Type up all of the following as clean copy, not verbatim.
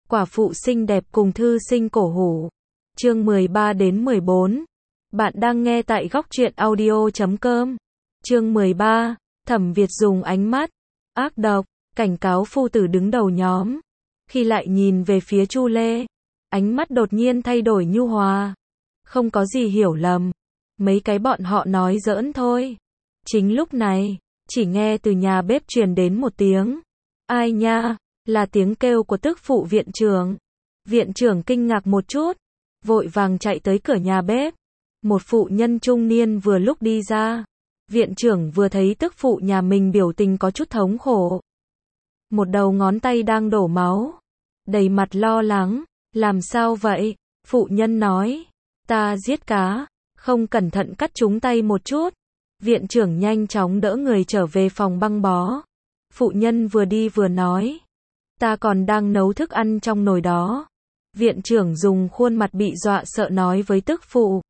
Quả phụ xinh đẹp cùng thư sinh cổ hủ. Chương 13 đến 14. Bạn đang nghe tại góc truyện audio.com. Chương 13. Thẩm Việt dùng ánh mắt ác độc cảnh cáo phu tử đứng đầu nhóm. Khi lại nhìn về phía Chu Lê, ánh mắt đột nhiên thay đổi nhu hòa. Không có gì hiểu lầm, mấy cái bọn họ nói giỡn thôi. Chính lúc này, chỉ nghe từ nhà bếp truyền đến một tiếng. Ai nha? Là tiếng kêu của tức phụ viện trưởng. Viện trưởng kinh ngạc một chút, vội vàng chạy tới cửa nhà bếp. Một phụ nhân trung niên vừa lúc đi ra. Viện trưởng vừa thấy tức phụ nhà mình biểu tình có chút thống khổ. Một đầu ngón tay đang đổ máu. Đầy mặt lo lắng. Làm sao vậy? Phụ nhân nói. Ta giết cá, không cẩn thận cắt trúng tay một chút. Viện trưởng nhanh chóng đỡ người trở về phòng băng bó. Phụ nhân vừa đi vừa nói. Ta còn đang nấu thức ăn trong nồi đó. Viện trưởng dùng khuôn mặt bị dọa sợ nói với tức phụ.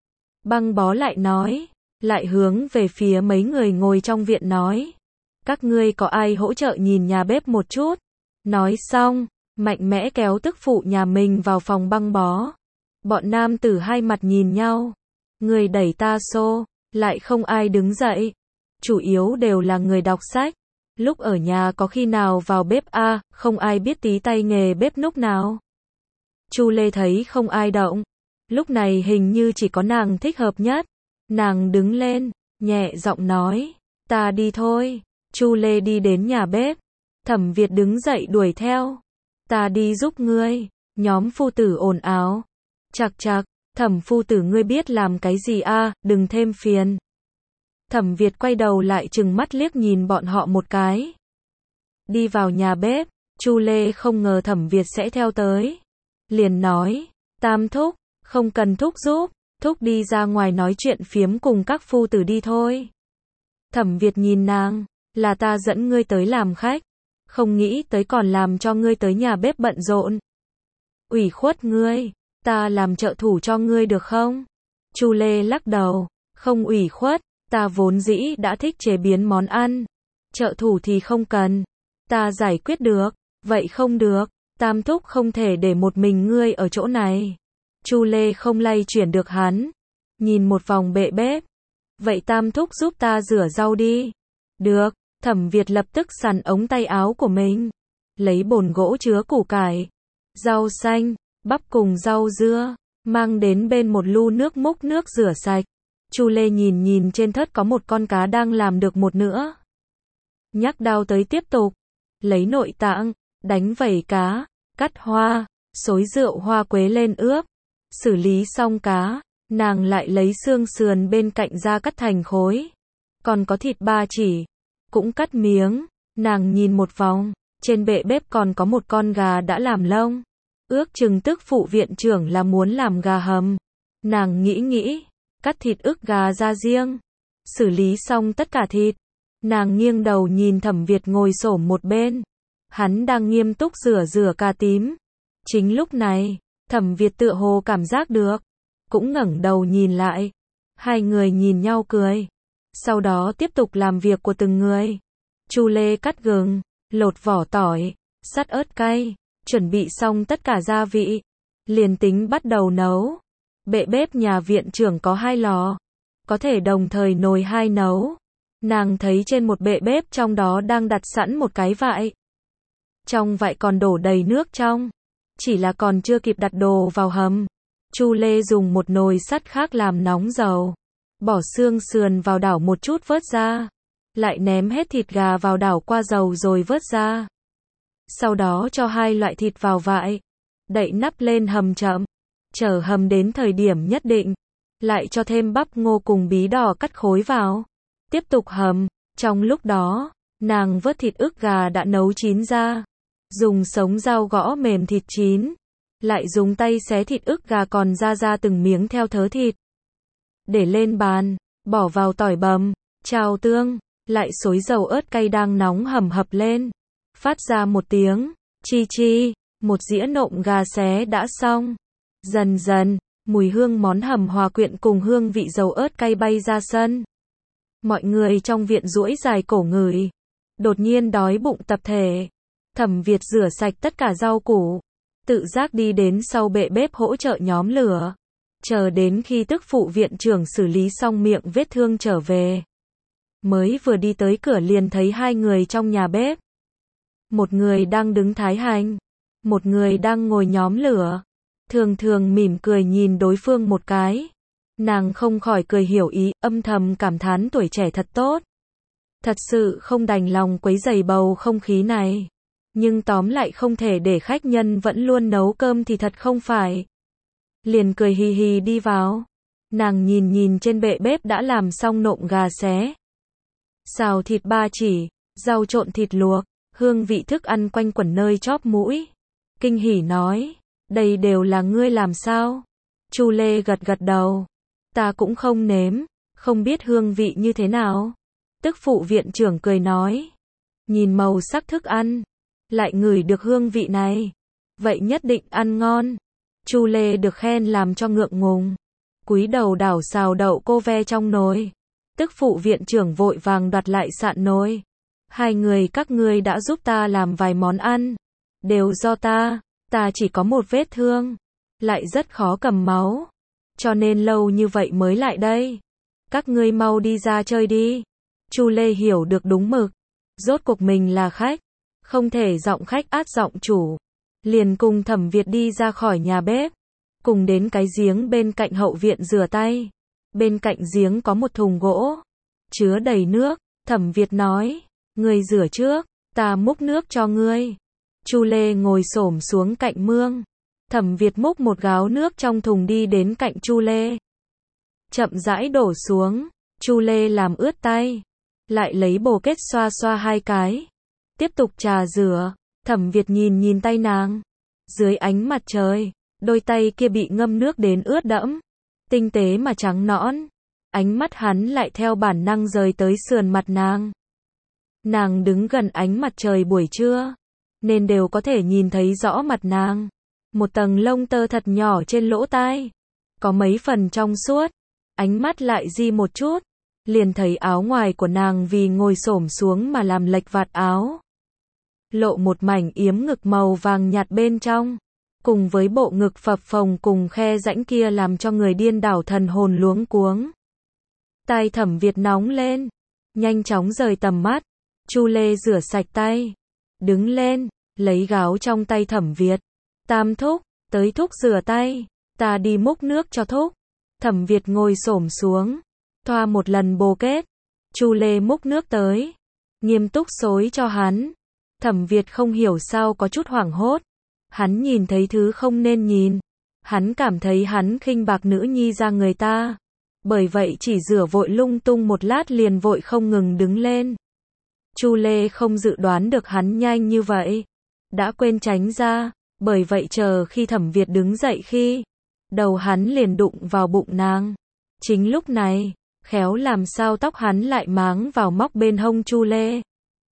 Băng bó lại nói. Lại hướng về phía mấy người ngồi trong viện nói. Các ngươi có ai hỗ trợ nhìn nhà bếp một chút? Nói xong, mạnh mẽ kéo tức phụ nhà mình vào phòng băng bó. Bọn nam tử hai mặt nhìn nhau. Người đẩy ta xô, lại không ai đứng dậy. Chủ yếu đều là người đọc sách. Lúc ở nhà có khi nào vào bếp không ai biết tí tay nghề bếp núc nào. Chu Lê thấy không ai động. Lúc này hình như chỉ có nàng thích hợp nhất. Nàng đứng lên, nhẹ giọng nói, ta đi thôi. Chu Lê đi đến nhà bếp. Thẩm Việt đứng dậy đuổi theo. Ta đi giúp ngươi. Nhóm phu tử ồn ào. Chạc chạc, Thẩm phu tử ngươi biết làm cái gì đừng thêm phiền. Thẩm Việt quay đầu lại trừng mắt liếc nhìn bọn họ một cái. Đi vào nhà bếp, Chu Lê không ngờ Thẩm Việt sẽ theo tới. Liền nói, Tam thúc, không cần thúc giúp, thúc đi ra ngoài nói chuyện phiếm cùng các phu tử đi thôi. Thẩm Việt nhìn nàng, là ta dẫn ngươi tới làm khách, không nghĩ tới còn làm cho ngươi tới nhà bếp bận rộn. Ủy khuất ngươi, ta làm trợ thủ cho ngươi được không? Chu Lê lắc đầu, không ủy khuất, ta vốn dĩ đã thích chế biến món ăn. Trợ thủ thì không cần, ta giải quyết được, vậy không được, Tam thúc không thể để một mình ngươi ở chỗ này. Chu Lê không lay chuyển được hắn, nhìn một vòng bệ bếp. Vậy Tam thúc giúp ta rửa rau đi. Được, Thẩm Việt lập tức sắn ống tay áo của mình, lấy bồn gỗ chứa củ cải, rau xanh, bắp cùng rau dưa, mang đến bên một lu nước múc nước rửa sạch. Chu Lê nhìn trên thớt có một con cá đang làm được một nửa. Nhắc đao tới tiếp tục, lấy nội tạng, đánh vảy cá, cắt hoa, xối rượu hoa quế lên ướp. Xử lý xong cá, nàng lại lấy xương sườn bên cạnh ra cắt thành khối. Còn có thịt ba chỉ, cũng cắt miếng. Nàng nhìn một vòng, trên bệ bếp còn có một con gà đã làm lông. Ước chừng tức phụ viện trưởng là muốn làm gà hầm. Nàng nghĩ, cắt thịt ức gà ra riêng. Xử lý xong tất cả thịt, nàng nghiêng đầu nhìn Thẩm Việt ngồi xổm một bên. Hắn đang nghiêm túc rửa cà tím. Chính lúc này, Thẩm Việt tựa hồ cảm giác được, cũng ngẩng đầu nhìn lại. Hai người nhìn nhau cười. Sau đó tiếp tục làm việc của từng người. Chu Lê cắt gừng, lột vỏ tỏi, sắt ớt cay, chuẩn bị xong tất cả gia vị, liền tính bắt đầu nấu. Bệ bếp nhà viện trưởng có 2 lò, có thể đồng thời nồi 2 nấu. Nàng thấy trên một bệ bếp trong đó đang đặt sẵn một cái vại. Trong vại còn đổ đầy nước trong, chỉ là còn chưa kịp đặt đồ vào hầm. Chu Lê dùng một nồi sắt khác làm nóng dầu, bỏ xương sườn vào đảo một chút vớt ra, lại ném hết thịt gà vào đảo qua dầu rồi vớt ra. Sau đó cho 2 loại thịt vào vại, đậy nắp lên hầm chậm, chờ hầm đến thời điểm nhất định, lại cho thêm bắp ngô cùng bí đỏ cắt khối vào, tiếp tục hầm. Trong lúc đó, nàng vớt thịt ức gà đã nấu chín ra, dùng sống dao gõ mềm thịt chín, lại dùng tay xé thịt ức gà còn ra từng miếng theo thớ thịt. Để lên bàn, bỏ vào tỏi bằm, chào tương, lại xối dầu ớt cay đang nóng hầm hập lên. Phát ra một tiếng, chi, một dĩa nộm gà xé đã xong. Dần dần, mùi hương món hầm hòa quyện cùng hương vị dầu ớt cay bay ra sân. Mọi người trong viện duỗi dài cổ ngửi. Đột nhiên đói bụng tập thể. Thẩm Việt rửa sạch tất cả rau củ, tự giác đi đến sau bệ bếp hỗ trợ nhóm lửa. Chờ đến khi tức phụ viện trưởng xử lý xong miệng vết thương trở về. Mới vừa đi tới cửa liền thấy hai người trong nhà bếp. Một người đang đứng thái hành, một người đang ngồi nhóm lửa. Thường thường mỉm cười nhìn đối phương một cái. Nàng không khỏi cười hiểu ý, âm thầm cảm thán tuổi trẻ thật tốt. Thật sự không đành lòng quấy rầy bầu không khí này. Nhưng tóm lại không thể để khách nhân vẫn luôn nấu cơm thì thật không phải. Liền cười hì hì đi vào. Nàng nhìn trên bệ bếp đã làm xong nộm gà xé, xào thịt ba chỉ, rau trộn thịt luộc, hương vị thức ăn quanh quẩn nơi chóp mũi. Kinh hỉ nói, đây đều là ngươi làm sao? Chu Lê gật gật đầu. Ta cũng không nếm, không biết hương vị như thế nào. Tức phụ viện trưởng cười nói, nhìn màu sắc thức ăn, lại ngửi được hương vị này, vậy nhất định ăn ngon. Chu Lê được khen làm cho ngượng ngùng, cúi đầu đảo xào đậu cô ve trong nồi. Tức phụ viện trưởng vội vàng đoạt lại sạn nồi. Hai người các ngươi đã giúp ta làm vài món ăn, đều do ta chỉ có một vết thương, lại rất khó cầm máu, cho nên lâu như vậy mới lại đây. Các ngươi mau đi ra chơi đi. Chu Lê hiểu được đúng mực, rốt cuộc mình là khách, không thể giọng khách át giọng chủ. Liền cùng Thẩm Việt đi ra khỏi nhà bếp, cùng đến cái giếng bên cạnh hậu viện rửa tay. Bên cạnh giếng có một thùng gỗ, chứa đầy nước. Thẩm Việt nói, ngươi rửa trước, ta múc nước cho ngươi. Chu Lê ngồi xổm xuống cạnh mương. Thẩm Việt múc một gáo nước trong thùng đi đến cạnh Chu Lê. Chậm rãi đổ xuống, Chu Lê làm ướt tay, lại lấy bồ kết xoa xoa hai cái. Tiếp tục trà rửa. Thẩm Việt nhìn tay nàng. Dưới ánh mặt trời, đôi tay kia bị ngâm nước đến ướt đẫm, tinh tế mà trắng nõn. Ánh mắt hắn lại theo bản năng rời tới sườn mặt nàng. Nàng đứng gần ánh mặt trời buổi trưa, nên đều có thể nhìn thấy rõ mặt nàng. Một tầng lông tơ thật nhỏ trên lỗ tai, có mấy phần trong suốt. Ánh mắt lại di một chút, liền thấy áo ngoài của nàng vì ngồi xổm xuống mà làm lệch vạt áo, lộ một mảnh yếm ngực màu vàng nhạt bên trong, cùng với bộ ngực phập phồng cùng khe rãnh kia làm cho người điên đảo thần hồn luống cuống. Tai Thẩm Việt nóng lên, nhanh chóng rời tầm mắt. Chu Lê rửa sạch tay, đứng lên, lấy gáo trong tay Thẩm Việt. Tam thúc, tới thúc rửa tay, ta đi múc nước cho thúc. Thẩm Việt ngồi xổm xuống, thoa một lần bồ kết. Chu Lê múc nước tới, nghiêm túc xối cho hắn. Thẩm Việt không hiểu sao có chút hoảng hốt. Hắn nhìn thấy thứ không nên nhìn. Hắn cảm thấy hắn khinh bạc nữ nhi ra người ta. Bởi vậy chỉ rửa vội lung tung một lát liền vội không ngừng đứng lên. Chu Lê không dự đoán được hắn nhanh như vậy, đã quên tránh ra, bởi vậy chờ khi Thẩm Việt đứng dậy khi đầu hắn liền đụng vào bụng nàng. Chính lúc này, khéo làm sao tóc hắn lại máng vào móc bên hông Chu Lê.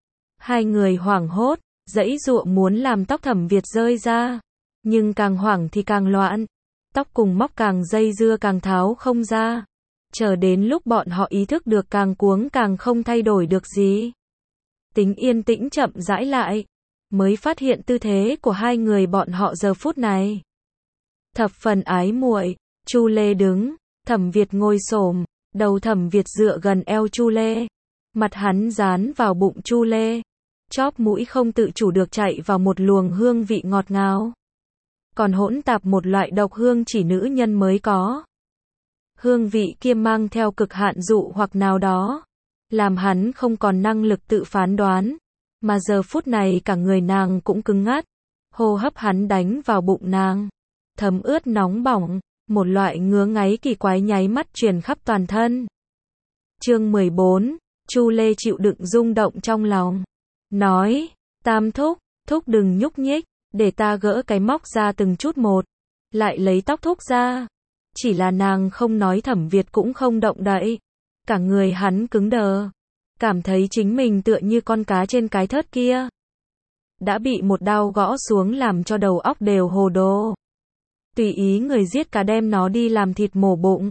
Hai người hoảng hốt, giãy giụa muốn làm tóc Thẩm Việt rơi ra, nhưng càng hoảng thì càng loạn, tóc cùng móc càng dây dưa càng tháo không ra. Chờ đến lúc bọn họ ý thức được càng cuống càng không thay đổi được gì. Tính yên tĩnh chậm rãi lại, mới phát hiện tư thế của hai người bọn họ giờ phút này thập phần ái muội. Chu Lê đứng, Thẩm Việt ngồi xổm, đầu Thẩm Việt dựa gần eo Chu Lê, mặt hắn dán vào bụng Chu Lê, chóp mũi không tự chủ được chạy vào một luồng hương vị ngọt ngào, còn hỗn tạp một loại độc hương chỉ nữ nhân mới có. Hương vị kia mang theo cực hạn dụ hoặc nào đó, làm hắn không còn năng lực tự phán đoán, mà giờ phút này cả người nàng cũng cứng ngắt. Hô hấp hắn đánh vào bụng nàng, thấm ướt nóng bỏng, một loại ngứa ngáy kỳ quái nháy mắt truyền khắp toàn thân. Chương 14, Chu Lê chịu đựng rung động trong lòng, nói, Tam thúc, thúc đừng nhúc nhích, để ta gỡ cái móc ra từng chút một, lại lấy tóc thúc ra. Chỉ là nàng không nói Thẩm Việt cũng không động đậy, cả người hắn cứng đờ, cảm thấy chính mình tựa như con cá trên cái thớt kia, đã bị một đao gõ xuống làm cho đầu óc đều hồ đồ. Tùy ý người giết cá đem nó đi làm thịt mổ bụng,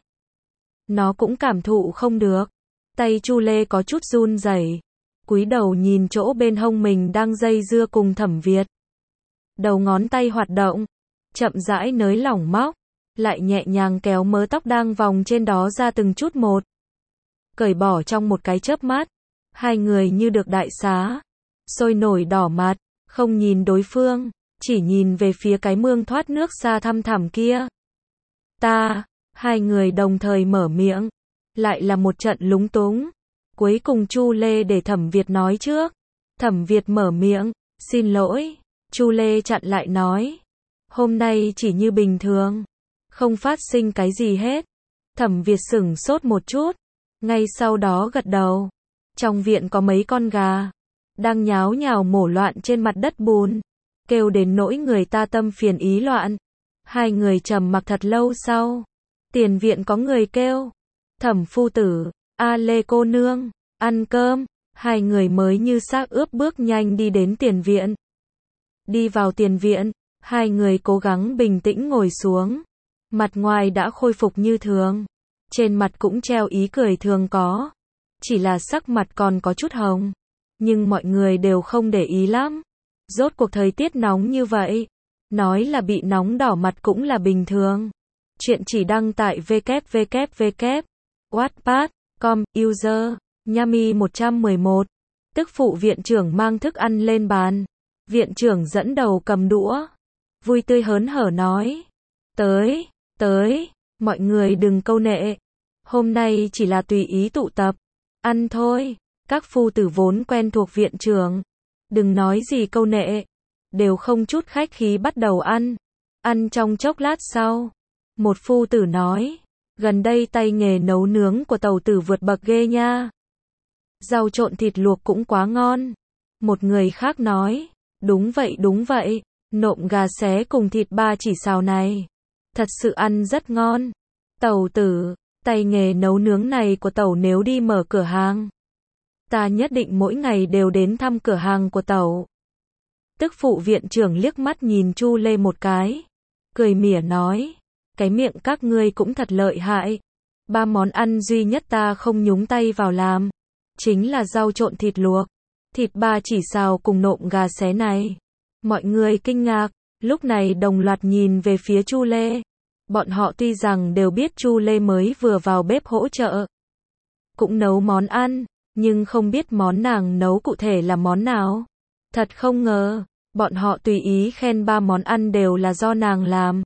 nó cũng cảm thụ không được. Tay Chu Lê có chút run rẩy, cúi đầu nhìn chỗ bên hông mình đang dây dưa cùng Thẩm Việt. đầu ngón tay hoạt động, chậm rãi nới lỏng móc, lại nhẹ nhàng kéo mớ tóc đang vòng trên đó ra từng chút một. Cởi bỏ trong một cái chớp mắt, hai người như được đại xá, sôi nổi đỏ mặt, không nhìn đối phương, chỉ nhìn về phía cái mương thoát nước xa thăm thẳm kia. Hai người đồng thời mở miệng, lại là một trận lúng túng. Cuối cùng Chu Lê để Thẩm Việt nói trước. Thẩm Việt mở miệng, xin lỗi. Chu Lê chặn lại nói, hôm nay chỉ như bình thường, không phát sinh cái gì hết. Thẩm Việt sửng sốt một chút, ngay sau đó gật đầu. Trong viện có mấy con gà, đang nháo nhào mổ loạn trên mặt đất bùn, kêu đến nỗi người ta tâm phiền ý loạn. Hai người trầm mặc thật lâu sau, tiền viện có người kêu, Thẩm phu tử, A Lê cô nương, ăn cơm. Hai người mới như xác ướp bước nhanh đi đến tiền viện. Đi vào tiền viện, hai người cố gắng bình tĩnh ngồi xuống. Mặt ngoài đã khôi phục như thường, trên mặt cũng treo ý cười thường có, chỉ là sắc mặt còn có chút hồng, nhưng mọi người đều không để ý lắm. Rốt cuộc thời tiết nóng như vậy, nói là bị nóng đỏ mặt cũng là bình thường. Chuyện chỉ đăng tại www.wattpad.com, user Nhami 111. Tức phụ viện trưởng mang thức ăn lên bàn. Viện trưởng dẫn đầu cầm đũa, vui tươi hớn hở nói, tới, mọi người đừng câu nệ. Hôm nay chỉ là tùy ý tụ tập, ăn thôi. Các phu tử vốn quen thuộc viện trưởng, đừng nói gì câu nệ, đều không chút khách khí bắt đầu ăn. Ăn trong chốc lát sau, một phu tử nói, gần đây tay nghề nấu nướng của tàu tử vượt bậc ghê nha. Rau trộn thịt luộc cũng quá ngon. Một người khác nói, đúng vậy, nộm gà xé cùng thịt ba chỉ xào này, thật sự ăn rất ngon. Tàu tử, tay nghề nấu nướng này của tàu nếu đi mở cửa hàng, ta nhất định mỗi ngày đều đến thăm cửa hàng của tàu. Tức phụ viện trưởng liếc mắt nhìn Chu Lê một cái, cười mỉa nói, cái miệng các ngươi cũng thật lợi hại. 3 món ăn duy nhất ta không nhúng tay vào làm, chính là rau trộn thịt luộc, thịt ba chỉ xào cùng nộm gà xé này. Mọi người kinh ngạc, lúc này đồng loạt nhìn về phía Chu Lê. Bọn họ tuy rằng đều biết Chu Lê mới vừa vào bếp hỗ trợ, cũng nấu món ăn, nhưng không biết món nàng nấu cụ thể là món nào. Thật không ngờ, bọn họ tùy ý khen 3 món ăn đều là do nàng làm.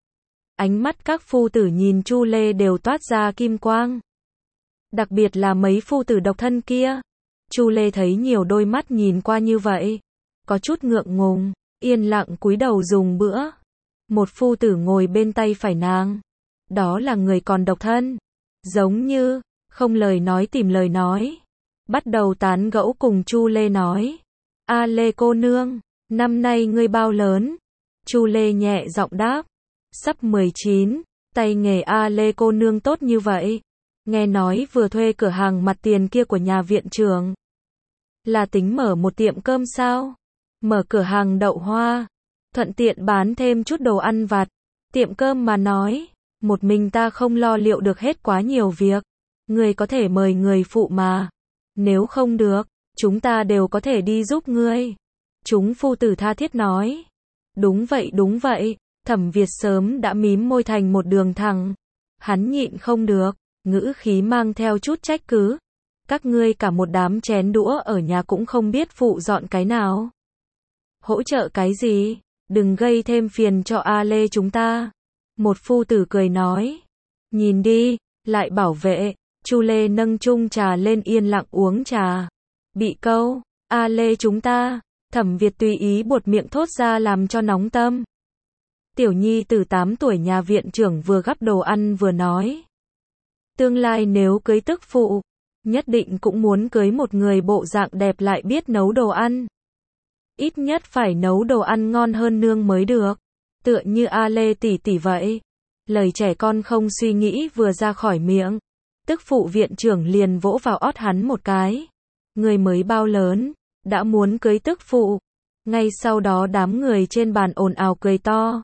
Ánh mắt các phu tử nhìn Chu Lê đều toát ra kim quang. Đặc biệt là mấy phu tử độc thân kia. Chu Lê thấy nhiều đôi mắt nhìn qua như vậy, có chút ngượng ngùng, yên lặng cúi đầu dùng bữa. Một phu tử ngồi bên tay phải nàng, đó là người còn độc thân, giống như không lời nói tìm lời nói, bắt đầu tán gẫu cùng Chu Lê nói, A Lê cô nương, năm nay ngươi bao lớn? Chu Lê nhẹ giọng đáp, sắp 19. Tay nghề A Lê cô nương tốt như vậy, nghe nói vừa thuê cửa hàng mặt tiền kia của nhà viện trưởng, là tính mở một tiệm cơm sao? Mở cửa hàng đậu hoa, thuận tiện bán thêm chút đồ ăn vặt. Tiệm cơm mà nói, một mình ta không lo liệu được hết quá nhiều việc, ngươi có thể mời người phụ mà. Nếu không được, chúng ta đều có thể đi giúp ngươi. Chúng phu tử tha thiết nói. Đúng vậy, Thẩm Việt sớm đã mím môi thành một đường thẳng. Hắn nhịn không được, ngữ khí mang theo chút trách cứ. Các ngươi cả một đám chén đũa ở nhà cũng không biết phụ dọn cái nào. Hỗ trợ cái gì? Đừng gây thêm phiền cho A Lê chúng ta. Một phu tử cười nói. Nhìn đi, lại bảo vệ. Chu Lê nâng chung trà lên yên lặng uống trà. Bị câu, A Lê chúng ta. Thẩm Việt tùy ý buột miệng thốt ra làm cho nóng tâm. Tiểu nhi từ 8 tuổi nhà viện trưởng vừa gắp đồ ăn vừa nói. Tương lai nếu cưới tức phụ, nhất định cũng muốn cưới một người bộ dạng đẹp lại biết nấu đồ ăn. Ít nhất phải nấu đồ ăn ngon hơn nương mới được. Tựa như A Lê tỷ tỷ vậy. Lời trẻ con không suy nghĩ vừa ra khỏi miệng. Tức phụ viện trưởng liền vỗ vào ót hắn một cái. Người mới bao lớn, đã muốn cưới tức phụ. Ngay sau đó đám người trên bàn ồn ào cười to.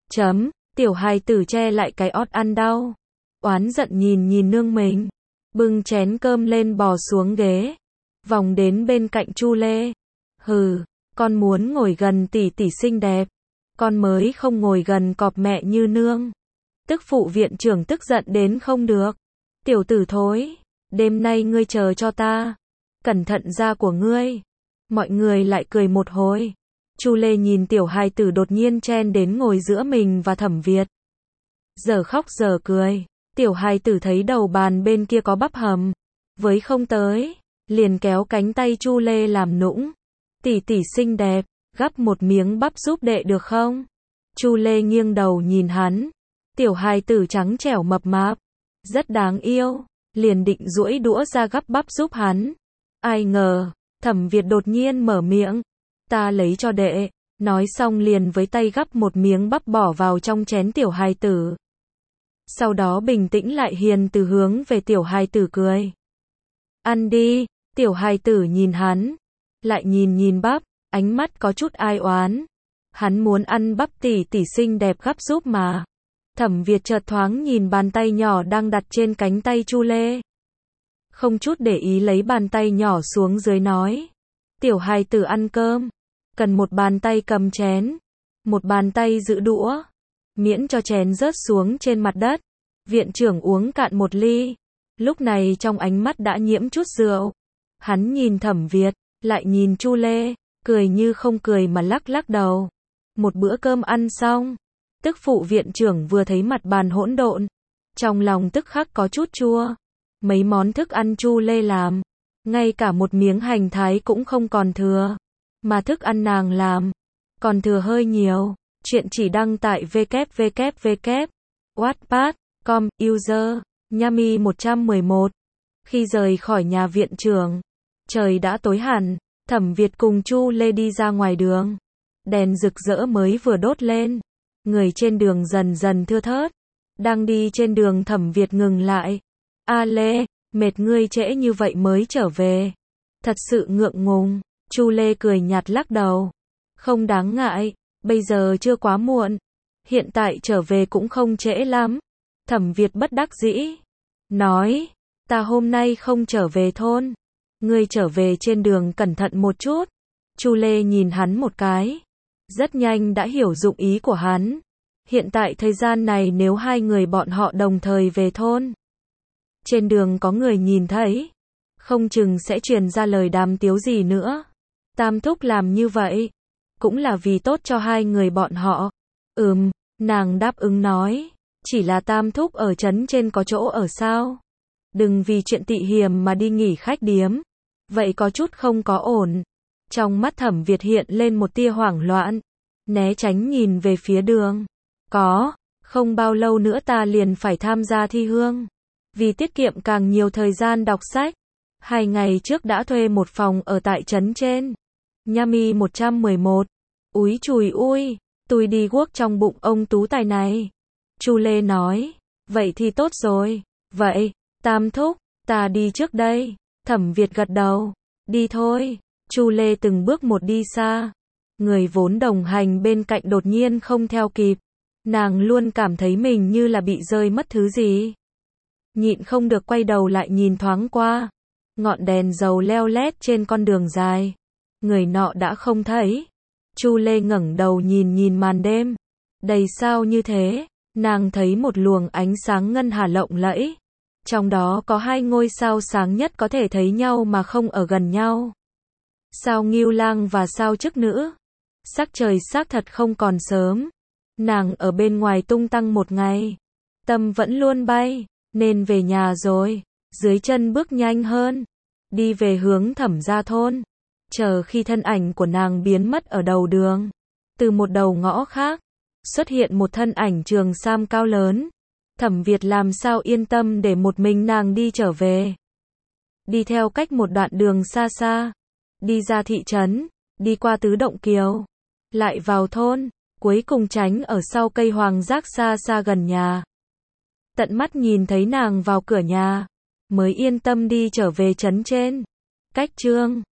Tiểu hài tử che lại cái ót ăn đau. Oán giận nhìn nương mình. Bưng chén cơm lên bò xuống ghế. Vòng đến bên cạnh Chu Lê. Hừ, con muốn ngồi gần tỷ tỷ xinh đẹp. con mới không ngồi gần cọp mẹ như nương. Tức phụ viện trưởng tức giận đến không được. Tiểu tử thối, đêm nay ngươi chờ cho ta. Cẩn thận da của ngươi. Mọi người lại cười một hồi. Chu Lê nhìn tiểu hài tử đột nhiên chen đến ngồi giữa mình và Thẩm Việt. Giờ khóc giờ cười. Tiểu hài tử thấy đầu bàn bên kia có bắp hầm. Với không tới, liền kéo cánh tay Chu Lê làm nũng. Tỷ tỷ xinh đẹp, gắp một miếng bắp giúp đệ được không? Chu Lê nghiêng đầu nhìn hắn. Tiểu hài tử trắng trẻo mập mạp, rất đáng yêu, liền định duỗi đũa ra gắp bắp giúp hắn. Ai ngờ, Thẩm Việt đột nhiên mở miệng. Ta lấy cho đệ, nói xong liền với tay gắp một miếng bắp bỏ vào trong chén tiểu hài tử. Sau đó bình tĩnh lại hiền từ hướng về tiểu hài tử cười. Ăn đi, tiểu hài tử nhìn hắn, lại nhìn bắp, ánh mắt có chút ai oán. Hắn muốn ăn bắp tỷ tỷ xinh đẹp gắp giúp mà. Thẩm Việt chợt thoáng nhìn bàn tay nhỏ đang đặt trên cánh tay Chu Lê. Không chút để ý lấy bàn tay nhỏ xuống dưới nói. Tiểu hài tử ăn cơm, cần một bàn tay cầm chén, một bàn tay giữ đũa, miễn cho chén rớt xuống trên mặt đất. Viện trưởng uống cạn một ly, lúc này trong ánh mắt đã nhiễm chút rượu. Hắn nhìn Thẩm Việt, lại nhìn Chu Lê, cười như không cười mà lắc lắc đầu. Một bữa cơm ăn xong, tức phụ viện trưởng vừa thấy mặt bàn hỗn độn, trong lòng tức khắc có chút chua. Mấy món thức ăn Chu Lê làm, ngay cả một miếng hành thái cũng không còn thừa, mà thức ăn nàng làm, còn thừa hơi nhiều. Chuyện chỉ đăng tại www.wattpad.com, user, Nhami 111. Khi rời khỏi nhà viện trưởng, trời đã tối hẳn, Thẩm Việt cùng Chu Lê đi ra ngoài đường. Đèn rực rỡ mới vừa đốt lên, người trên đường dần dần thưa thớt. Đang đi trên đường Thẩm Việt ngừng lại. A Lê, mệt ngươi trễ như vậy mới trở về. Thật sự ngượng ngùng. Chu Lê cười nhạt lắc đầu. Không đáng ngại, bây giờ chưa quá muộn. Hiện tại trở về cũng không trễ lắm. Thẩm Việt bất đắc dĩ. Nói, ta hôm nay không trở về thôn. Ngươi trở về trên đường cẩn thận một chút. Chu Lê nhìn hắn một cái. Rất nhanh đã hiểu dụng ý của hắn. Hiện tại thời gian này nếu hai người bọn họ đồng thời về thôn, trên đường có người nhìn thấy, không chừng sẽ truyền ra lời đàm tiếu gì nữa. Tam thúc làm như vậy, cũng là vì tốt cho hai người bọn họ. Nàng đáp ứng nói, chỉ là tam thúc ở trấn trên có chỗ ở sao? Đừng vì chuyện tị hiềm mà đi nghỉ khách điếm. Vậy có chút không có ổn. Trong mắt Thẩm Việt hiện lên một tia hoảng loạn, né tránh nhìn về phía đường. Không bao lâu nữa ta liền phải tham gia thi hương. Vì tiết kiệm càng nhiều thời gian đọc sách, 2 ngày trước đã thuê một phòng ở tại trấn trên. Nhami 111. Úi chùi ui, tôi đi guốc trong bụng ông tú tài này. Chu Lê nói, vậy thì tốt rồi. Vậy, tam thúc, ta đi trước đây. Thẩm Việt gật đầu, đi thôi. Chu Lê từng bước một đi xa. Người vốn đồng hành bên cạnh đột nhiên không theo kịp. Nàng luôn cảm thấy mình như là bị rơi mất thứ gì. Nhịn không được quay đầu lại nhìn thoáng qua. Ngọn đèn dầu leo lét trên con đường dài. Người nọ đã không thấy. Chu Lê ngẩng đầu nhìn màn đêm. Đầy sao như thế. Nàng thấy một luồng ánh sáng ngân hà lộng lẫy. Trong đó có 2 ngôi sao sáng nhất có thể thấy nhau mà không ở gần nhau. Sao Ngưu Lang và sao Chức Nữ. Sắc trời xác thật không còn sớm. Nàng ở bên ngoài tung tăng một ngày. Tâm vẫn luôn bay, nên về nhà rồi. Dưới chân bước nhanh hơn. Đi về hướng Thẩm gia thôn. Chờ khi thân ảnh của nàng biến mất ở đầu đường. Từ một đầu ngõ khác, xuất hiện một thân ảnh trường sam cao lớn. Thẩm Việt làm sao yên tâm để một mình nàng đi trở về. Đi theo cách một đoạn đường xa xa. Đi ra thị trấn, đi qua Tứ Động Kiều. Lại vào thôn, cuối cùng tránh ở sau cây hoàng giác xa xa gần nhà. Tận mắt nhìn thấy nàng vào cửa nhà, mới yên tâm đi trở về trấn trên. Cách chương